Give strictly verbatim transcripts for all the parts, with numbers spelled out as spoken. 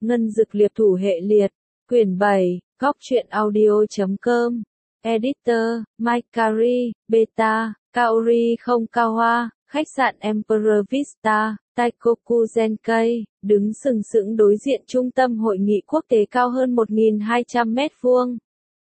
Ngân Dực Liệp Thủ Hệ Liệt, Quyển bảy, góc truyện audio chấm com, Editor, Mike Carey, Beta, Kaori không Kawa, khách sạn Emperor Vista, Daikoku Genkei, đứng sừng sững đối diện trung tâm hội nghị quốc tế cao hơn một nghìn hai trăm mét vuông.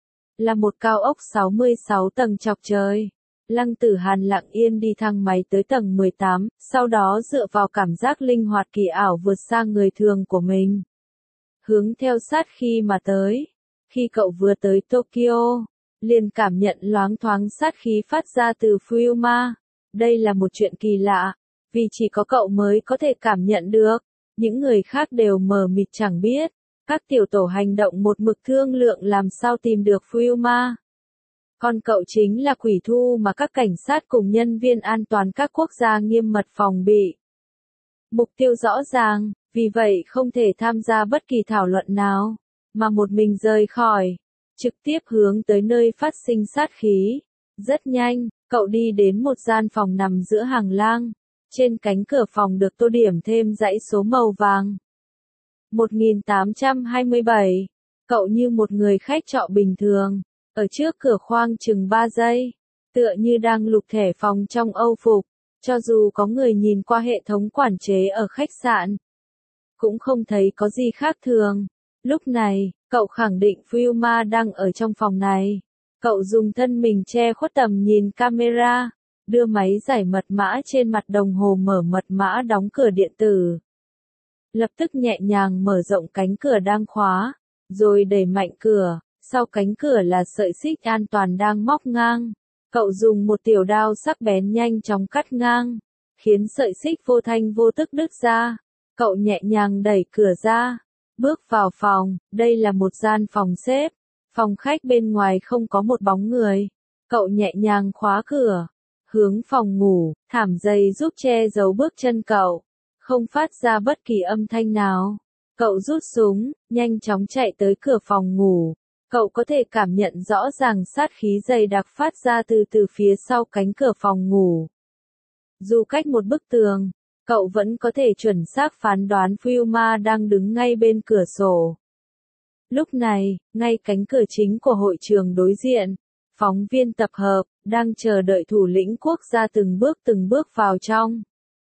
Là một cao ốc sáu mươi sáu tầng chọc trời. Lăng Tử Hàn lặng yên đi thang máy tới tầng mười tám, sau đó dựa vào cảm giác linh hoạt kỳ ảo vượt sang người thường của mình. Hướng theo sát khi mà tới. Khi cậu vừa tới Tokyo, liền cảm nhận loáng thoáng sát khí phát ra từ Fuyuma. Đây là một chuyện kỳ lạ, vì chỉ có cậu mới có thể cảm nhận được. Những người khác đều mờ mịt chẳng biết. Các tiểu tổ hành động một mực thương lượng làm sao tìm được Fuyuma. Còn cậu chính là quỷ thu mà các cảnh sát cùng nhân viên an toàn các quốc gia nghiêm mật phòng bị. Mục tiêu rõ ràng, vì vậy không thể tham gia bất kỳ thảo luận nào, mà một mình rời khỏi, trực tiếp hướng tới nơi phát sinh sát khí. Rất nhanh, cậu đi đến một gian phòng nằm giữa hành lang. Trên cánh cửa phòng được tô điểm thêm dãy số màu vàng. một nghìn tám trăm hai mươi bảy. Cậu như một người khách trọ bình thường, ở trước cửa khoang chừng ba giây, tựa như đang lục thẻ phòng trong âu phục. Cho dù có người nhìn qua hệ thống quản chế ở khách sạn, cũng không thấy có gì khác thường. Lúc này, cậu khẳng định Fuyuma đang ở trong phòng này. Cậu dùng thân mình che khuất tầm nhìn camera, đưa máy giải mật mã trên mặt đồng hồ mở mật mã đóng cửa điện tử. Lập tức nhẹ nhàng mở rộng cánh cửa đang khóa, rồi đẩy mạnh cửa, sau cánh cửa là sợi xích an toàn đang móc ngang. Cậu dùng một tiểu đao sắc bén nhanh chóng cắt ngang, khiến sợi xích vô thanh vô tức đứt ra. Cậu nhẹ nhàng đẩy cửa ra, bước vào phòng. Đây là một gian phòng xếp, phòng khách bên ngoài không có một bóng người. Cậu nhẹ nhàng khóa cửa, hướng phòng ngủ, thảm dày giúp che giấu bước chân cậu, không phát ra bất kỳ âm thanh nào. Cậu rút súng, nhanh chóng chạy tới cửa phòng ngủ. Cậu có thể cảm nhận rõ ràng sát khí dày đặc phát ra từ từ phía sau cánh cửa phòng ngủ. Dù cách một bức tường, cậu vẫn có thể chuẩn xác phán đoán Fuyuma đang đứng ngay bên cửa sổ. Lúc này, ngay cánh cửa chính của hội trường đối diện, phóng viên tập hợp, đang chờ đợi thủ lĩnh quốc gia từng bước từng bước vào trong.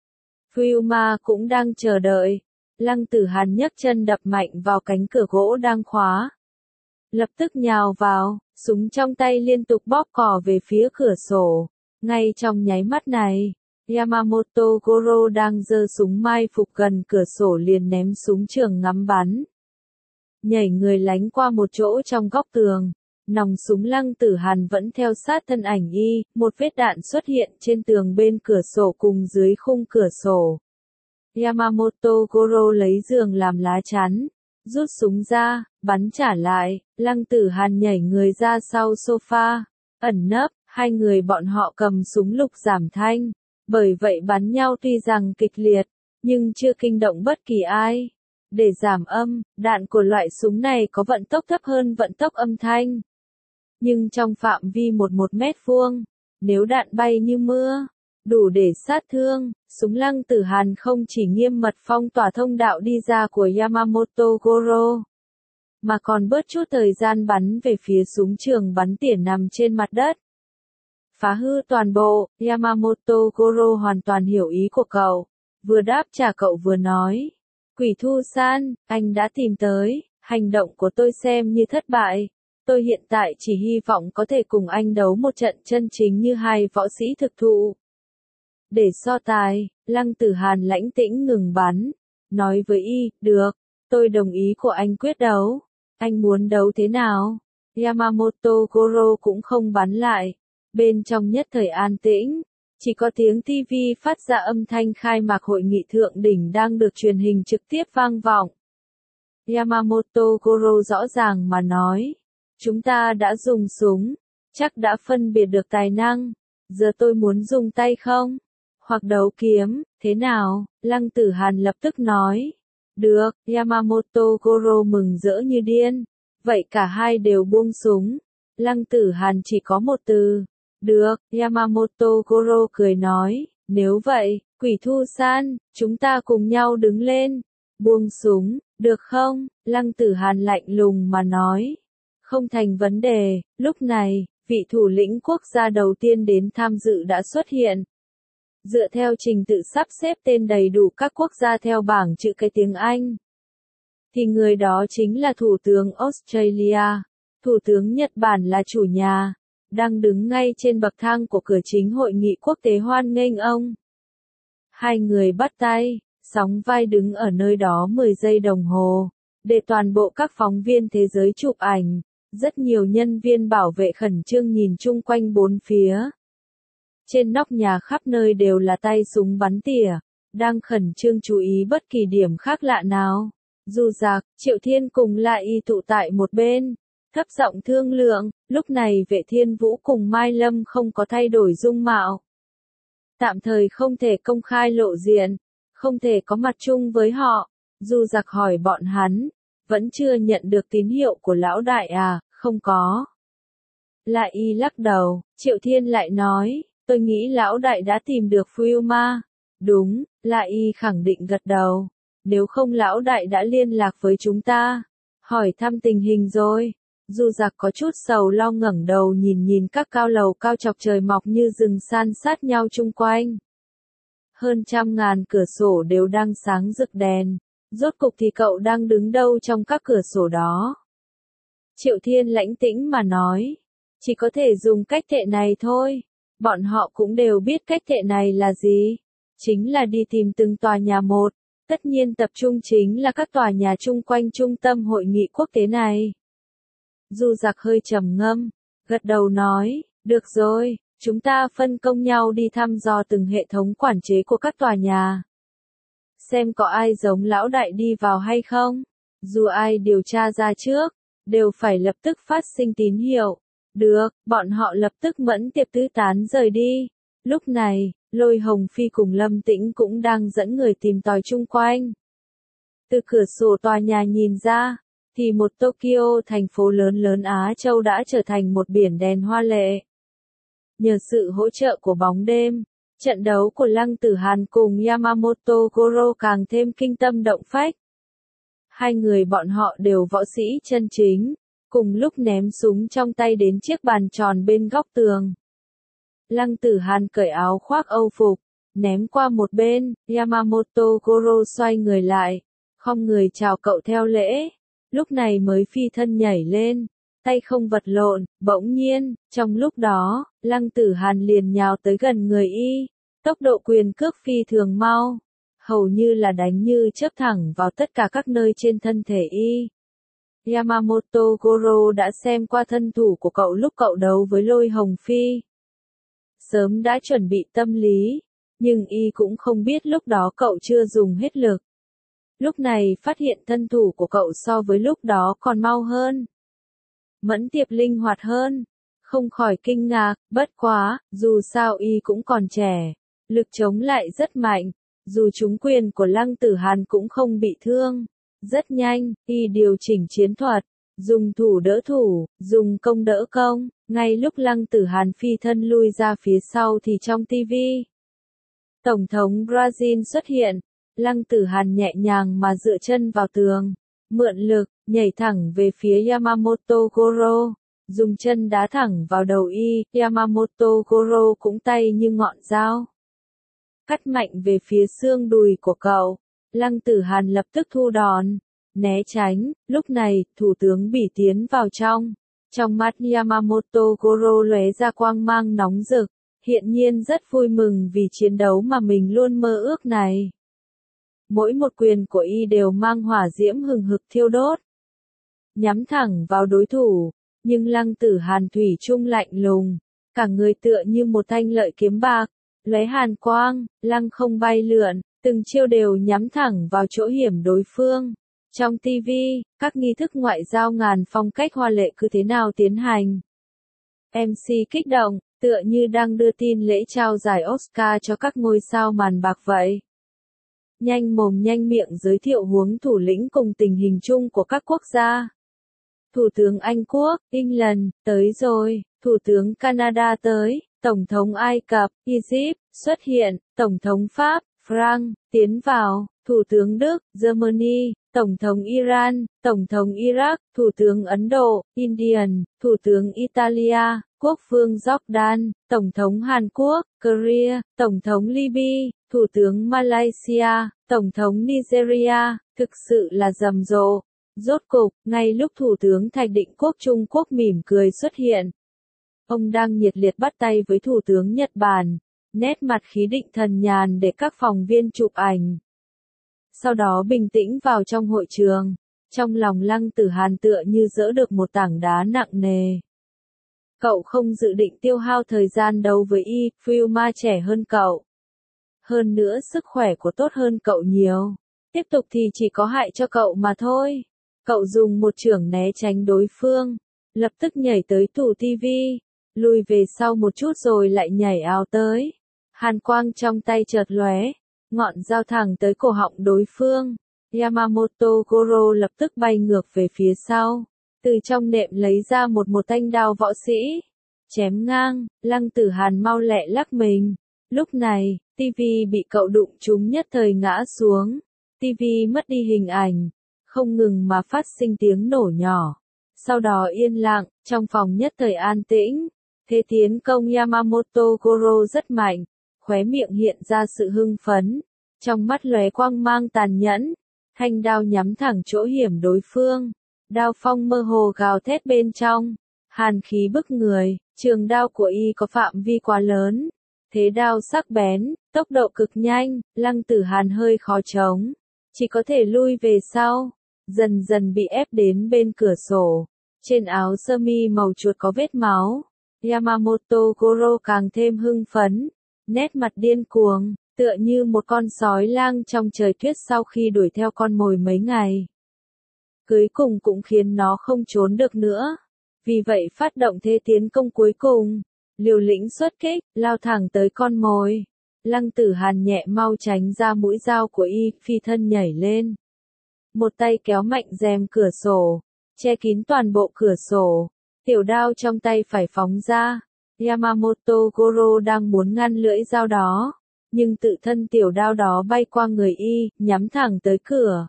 Fuyuma cũng đang chờ đợi. Lăng Tử Hàn nhấc chân đập mạnh vào cánh cửa gỗ đang khóa. Lập tức nhào vào, súng trong tay liên tục bóp cò về phía cửa sổ. Ngay trong nháy mắt này, Yamamoto Goro đang giơ súng mai phục gần cửa sổ liền ném súng trường ngắm bắn. Nhảy người lánh qua một chỗ trong góc tường. Nòng súng Lăng Tử Hàn vẫn theo sát thân ảnh y, một vết đạn xuất hiện trên tường bên cửa sổ cùng dưới khung cửa sổ. Yamamoto Goro lấy giường làm lá chắn, rút súng ra, bắn trả lại. Lăng Tử Hàn nhảy người ra sau sofa, ẩn nấp, hai người bọn họ cầm súng lục giảm thanh, bởi vậy bắn nhau tuy rằng kịch liệt, nhưng chưa kinh động bất kỳ ai. Để giảm âm, đạn của loại súng này có vận tốc thấp hơn vận tốc âm thanh. Nhưng trong phạm vi một một mét vuông, nếu đạn bay như mưa, đủ để sát thương. Súng Lăng Tử Hàn không chỉ nghiêm mật phong tỏa thông đạo đi ra của Yamamoto Goro, mà còn bớt chút thời gian bắn về phía súng trường bắn tỉa nằm trên mặt đất. Phá hư toàn bộ. Yamamoto Goro hoàn toàn hiểu ý của cậu, vừa đáp trả cậu vừa nói. Quỷ thu san, anh đã tìm tới, hành động của tôi xem như thất bại. Tôi hiện tại chỉ hy vọng có thể cùng anh đấu một trận chân chính như hai võ sĩ thực thụ. Để so tài, Lăng Tử Hàn lãnh tĩnh ngừng bắn, nói với y, được, tôi đồng ý của anh quyết đấu. Anh muốn đấu thế nào? Yamamoto Goro cũng không bắn lại. Bên trong nhất thời an tĩnh, chỉ có tiếng ti vi phát ra âm thanh khai mạc hội nghị thượng đỉnh đang được truyền hình trực tiếp vang vọng. Yamamoto Goro rõ ràng mà nói, chúng ta đã dùng súng, chắc đã phân biệt được tài năng, giờ tôi muốn dùng tay không? Hoặc đấu kiếm, thế nào? Lăng Tử Hàn lập tức nói. Được, Yamamoto Goro mừng rỡ như điên. Vậy cả hai đều buông súng. Lăng Tử Hàn chỉ có một từ. Được, Yamamoto Goro cười nói. Nếu vậy, quỷ thu san, chúng ta cùng nhau đứng lên. Buông súng, Được không? Lăng Tử Hàn lạnh lùng mà nói. Không thành vấn đề. Lúc này, vị thủ lĩnh quốc gia đầu tiên đến tham dự đã xuất hiện. Dựa theo trình tự sắp xếp tên đầy đủ các quốc gia theo bảng chữ cái tiếng Anh, thì người đó chính là Thủ tướng Australia. Thủ tướng Nhật Bản là chủ nhà, đang đứng ngay trên bậc thang của cửa chính hội nghị quốc tế hoan nghênh ông. Hai người bắt tay, sóng vai đứng ở nơi đó mười giây đồng hồ, để toàn bộ các phóng viên thế giới chụp ảnh. Rất nhiều nhân viên bảo vệ khẩn trương nhìn chung quanh bốn phía. Trên nóc nhà khắp nơi đều là tay súng bắn tỉa, đang khẩn trương chú ý bất kỳ điểm khác lạ nào. Du Giặc, Triệu Thiên cùng lại y tụ tại một bên, thấp giọng thương lượng. Lúc này Vệ Thiên Vũ cùng Mai Lâm không có thay đổi dung mạo. Tạm thời không thể công khai lộ diện, không thể có mặt chung với họ. Du Giặc hỏi bọn hắn, vẫn chưa nhận được tín hiệu của lão đại à? Không có. Lại y lắc đầu. Triệu Thiên lại nói, tôi nghĩ lão đại đã tìm được Filma. Đúng, Lại y khẳng định gật đầu. Nếu không lão đại đã liên lạc với chúng ta, hỏi thăm tình hình rồi. Du Giặc có chút sầu lo ngẩng đầu nhìn nhìn các cao lầu cao chọc trời mọc như rừng san sát nhau chung quanh. Hơn trăm ngàn cửa sổ đều đang sáng rực đèn. Rốt cục thì cậu đang đứng đâu trong các cửa sổ đó? Triệu Thiên lãnh tĩnh mà nói, chỉ có thể dùng cách thệ này thôi. Bọn họ cũng đều biết cách thệ này là gì. Chính là đi tìm từng tòa nhà một. Tất nhiên tập trung chính là các tòa nhà chung quanh trung tâm hội nghị quốc tế này. Du Giặc hơi trầm ngâm, gật đầu nói, được rồi, chúng ta phân công nhau đi thăm dò từng hệ thống quản chế của các tòa nhà. Xem có ai giống lão đại đi vào hay không. Dù ai điều tra ra trước, đều phải lập tức phát sinh tín hiệu. Được, bọn họ lập tức mẫn tiệp tứ tán rời đi. Lúc này, Lôi Hồng Phi cùng Lâm Tĩnh cũng đang dẫn người tìm tòi chung quanh. Từ cửa sổ tòa nhà nhìn ra, thì một Tokyo, thành phố lớn lớn Á Châu đã trở thành một biển đèn hoa lệ. Nhờ sự hỗ trợ của bóng đêm, trận đấu của Lăng Tử Hàn cùng Yamamoto Goro càng thêm kinh tâm động phách. Hai người bọn họ đều võ sĩ chân chính, cùng lúc ném súng trong tay đến chiếc bàn tròn bên góc tường. Lăng Tử Hàn cởi áo khoác Âu phục, ném qua một bên. Yamamoto Goro xoay người lại, khom người chào cậu theo lễ. Lúc này mới phi thân nhảy lên, tay không vật lộn. Bỗng nhiên, trong lúc đó, Lăng Tử Hàn liền nhào tới gần người y. Tốc độ quyền cước phi thường mau, hầu như là đánh như chớp thẳng vào tất cả các nơi trên thân thể y. Yamamoto Goro đã xem qua thân thủ của cậu lúc cậu đấu với Lôi Hồng Phi. Sớm đã chuẩn bị tâm lý, nhưng y cũng không biết lúc đó cậu chưa dùng hết lực. Lúc này phát hiện thân thủ của cậu so với lúc đó còn mau hơn. Mẫn tiệp linh hoạt hơn, không khỏi kinh ngạc. Bất quá, dù sao y cũng còn trẻ, lực chống lại rất mạnh, dù trúng quyền của Lăng Tử Hàn cũng không bị thương. Rất nhanh, y điều chỉnh chiến thuật, dùng thủ đỡ thủ, dùng công đỡ công. Ngay lúc Lăng Tử Hàn phi thân lui ra phía sau thì trong ti vi, Tổng thống Brazil xuất hiện. Lăng Tử Hàn nhẹ nhàng mà dựa chân vào tường, mượn lực, nhảy thẳng về phía Yamamoto Goro, dùng chân đá thẳng vào đầu y. Yamamoto Goro cũng tay như ngọn dao, cắt mạnh về phía xương đùi của cậu. Lăng Tử Hàn lập tức thu đòn, né tránh. Lúc này, thủ tướng Bỉ tiến vào trong. Trong mắt Yamamoto Goro lóe ra quang mang nóng rực, hiện nhiên rất vui mừng vì chiến đấu mà mình luôn mơ ước này. Mỗi một quyền của y đều mang hỏa diễm hừng hực thiêu đốt, nhắm thẳng vào đối thủ, nhưng Lăng Tử Hàn thủy chung lạnh lùng, cả người tựa như một thanh lợi kiếm bạc, lóe hàn quang, lăng không bay lượn, từng chiêu đều nhắm thẳng vào chỗ hiểm đối phương. Trong ti vi, các nghi thức ngoại giao ngàn phong cách hoa lệ cứ thế nào tiến hành. em xê kích động, tựa như đang đưa tin lễ trao giải Oscar cho các ngôi sao màn bạc vậy. Nhanh mồm nhanh miệng giới thiệu huống thủ lĩnh cùng tình hình chung của các quốc gia. Thủ tướng Anh Quốc, England, tới rồi. Thủ tướng Canada tới. Tổng thống Ai Cập, Egypt, xuất hiện. Tổng thống Pháp, France, tiến vào. Thủ tướng Đức, Germany, Tổng thống Iran, Tổng thống Iraq, Thủ tướng Ấn Độ, Indian, Thủ tướng Italia, Quốc vương Jordan, Tổng thống Hàn Quốc, Korea, Tổng thống Libya, Thủ tướng Malaysia, Tổng thống Nigeria, thực sự là rầm rộ. Rốt cục, ngay lúc Thủ tướng Thạch Định Quốc Trung Quốc mỉm cười xuất hiện, ông đang nhiệt liệt bắt tay với Thủ tướng Nhật Bản, nét mặt khí định thần nhàn để các phóng viên chụp ảnh. Sau đó bình tĩnh vào trong hội trường, trong lòng Lăng Tử Hàn tựa như dỡ được một tảng đá nặng nề. Cậu không dự định tiêu hao thời gian đấu với Y, Filma trẻ hơn cậu. Hơn nữa sức khỏe của tốt hơn cậu nhiều. Tiếp tục thì chỉ có hại cho cậu mà thôi. Cậu dùng một chưởng né tránh đối phương, lập tức nhảy tới tủ tivi, lùi về sau một chút rồi lại nhảy ào tới. Hàn quang trong tay chợt lóe, ngọn dao thẳng tới cổ họng đối phương. Yamamoto Goro lập tức bay ngược về phía sau, từ trong nệm lấy ra một một thanh đao võ sĩ, chém ngang. Lăng Tử Hàn mau lẹ lắc mình. Lúc này, tivi bị cậu đụng trúng nhất thời ngã xuống. Tivi mất đi hình ảnh, không ngừng mà phát sinh tiếng nổ nhỏ. Sau đó yên lặng, trong phòng nhất thời an tĩnh. Thế tiến công Yamamoto Goro rất mạnh, khóe miệng hiện ra sự hưng phấn, trong mắt lóe quang mang tàn nhẫn, thanh đao nhắm thẳng chỗ hiểm đối phương. Đao phong mơ hồ gào thét bên trong, hàn khí bức người, trường đao của y có phạm vi quá lớn, thế đao sắc bén, tốc độ cực nhanh, Lăng Tử Hàn hơi khó chống, chỉ có thể lui về sau, dần dần bị ép đến bên cửa sổ. Trên áo sơ mi màu chuột có vết máu. Yamamoto Goro càng thêm hưng phấn, nét mặt điên cuồng, tựa như một con sói lang trong trời tuyết sau khi đuổi theo con mồi mấy ngày. Cuối cùng cũng khiến nó không trốn được nữa. Vì vậy phát động thế tiến công cuối cùng, liều lĩnh xuất kích, lao thẳng tới con mồi. Lăng Tử Hàn nhẹ mau tránh ra mũi dao của y, phi thân nhảy lên. Một tay kéo mạnh rèm cửa sổ, che kín toàn bộ cửa sổ. Tiểu đao trong tay phải phóng ra. Yamamoto Goro đang muốn ngăn lưỡi dao đó, nhưng tự thân tiểu đao đó bay qua người y, nhắm thẳng tới cửa.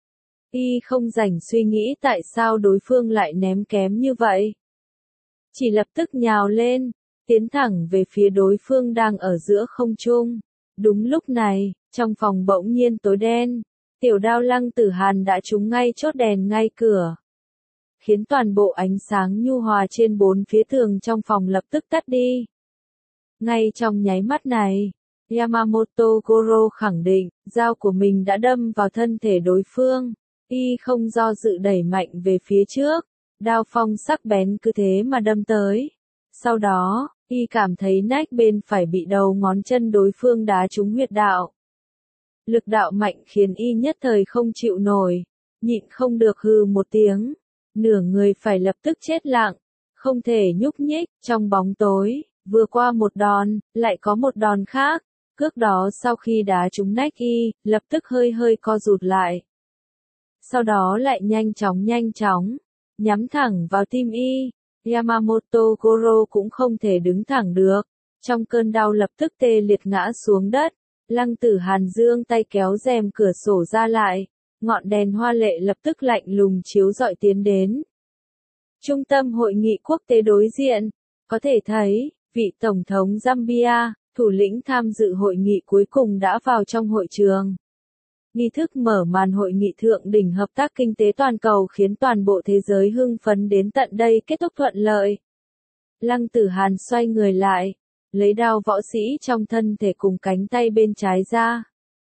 Y không rảnh suy nghĩ tại sao đối phương lại ném kém như vậy. Chỉ lập tức nhào lên, tiến thẳng về phía đối phương đang ở giữa không trung. Đúng lúc này, trong phòng bỗng nhiên tối đen, tiểu đao Lăng Tử Hàn đã trúng ngay chốt đèn ngay cửa, khiến toàn bộ ánh sáng nhu hòa trên bốn phía tường trong phòng lập tức tắt đi. Ngay trong nháy mắt này, Yamamoto Goro khẳng định, dao của mình đã đâm vào thân thể đối phương. Y không do dự đẩy mạnh về phía trước, đao phong sắc bén cứ thế mà đâm tới. Sau đó, y cảm thấy nách bên phải bị đầu ngón chân đối phương đá trúng huyệt đạo. Lực đạo mạnh khiến y nhất thời không chịu nổi, nhịn không được hừ một tiếng. Nửa người phải lập tức chết lặng, không thể nhúc nhích. Trong bóng tối, vừa qua một đòn, lại có một đòn khác. Cước đó sau khi đá trúng nách y, lập tức hơi hơi co rụt lại. Sau đó lại nhanh chóng nhanh chóng, nhắm thẳng vào tim y. Yamamoto Goro cũng không thể đứng thẳng được, trong cơn đau lập tức tê liệt ngã xuống đất. Lăng Tử Hàn giương tay kéo rèm cửa sổ ra lại, ngọn đèn hoa lệ lập tức lạnh lùng chiếu rọi tiến đến. Trung tâm hội nghị quốc tế đối diện, có thể thấy, vị Tổng thống Zambia, thủ lĩnh tham dự hội nghị cuối cùng đã vào trong hội trường. Nghi thức mở màn hội nghị thượng đỉnh hợp tác kinh tế toàn cầu khiến toàn bộ thế giới hưng phấn đến tận đây kết thúc thuận lợi. Lăng Tử Hàn xoay người lại, lấy đao võ sĩ trong thân thể cùng cánh tay bên trái ra,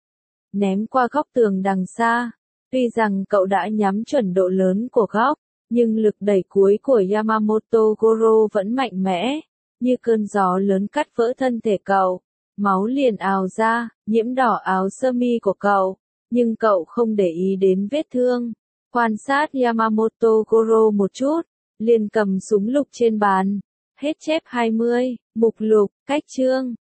ném qua góc tường đằng xa. Tuy rằng cậu đã nhắm chuẩn độ lớn của góc, nhưng lực đẩy cuối của Yamamoto Goro vẫn mạnh mẽ, như cơn gió lớn cắt vỡ thân thể cậu. Máu liền ào ra, nhiễm đỏ áo sơ mi của cậu, nhưng cậu không để ý đến vết thương. Quan sát Yamamoto Goro một chút, liền cầm súng lục trên bàn. Hết chép hai mươi, mục lục, cách chương.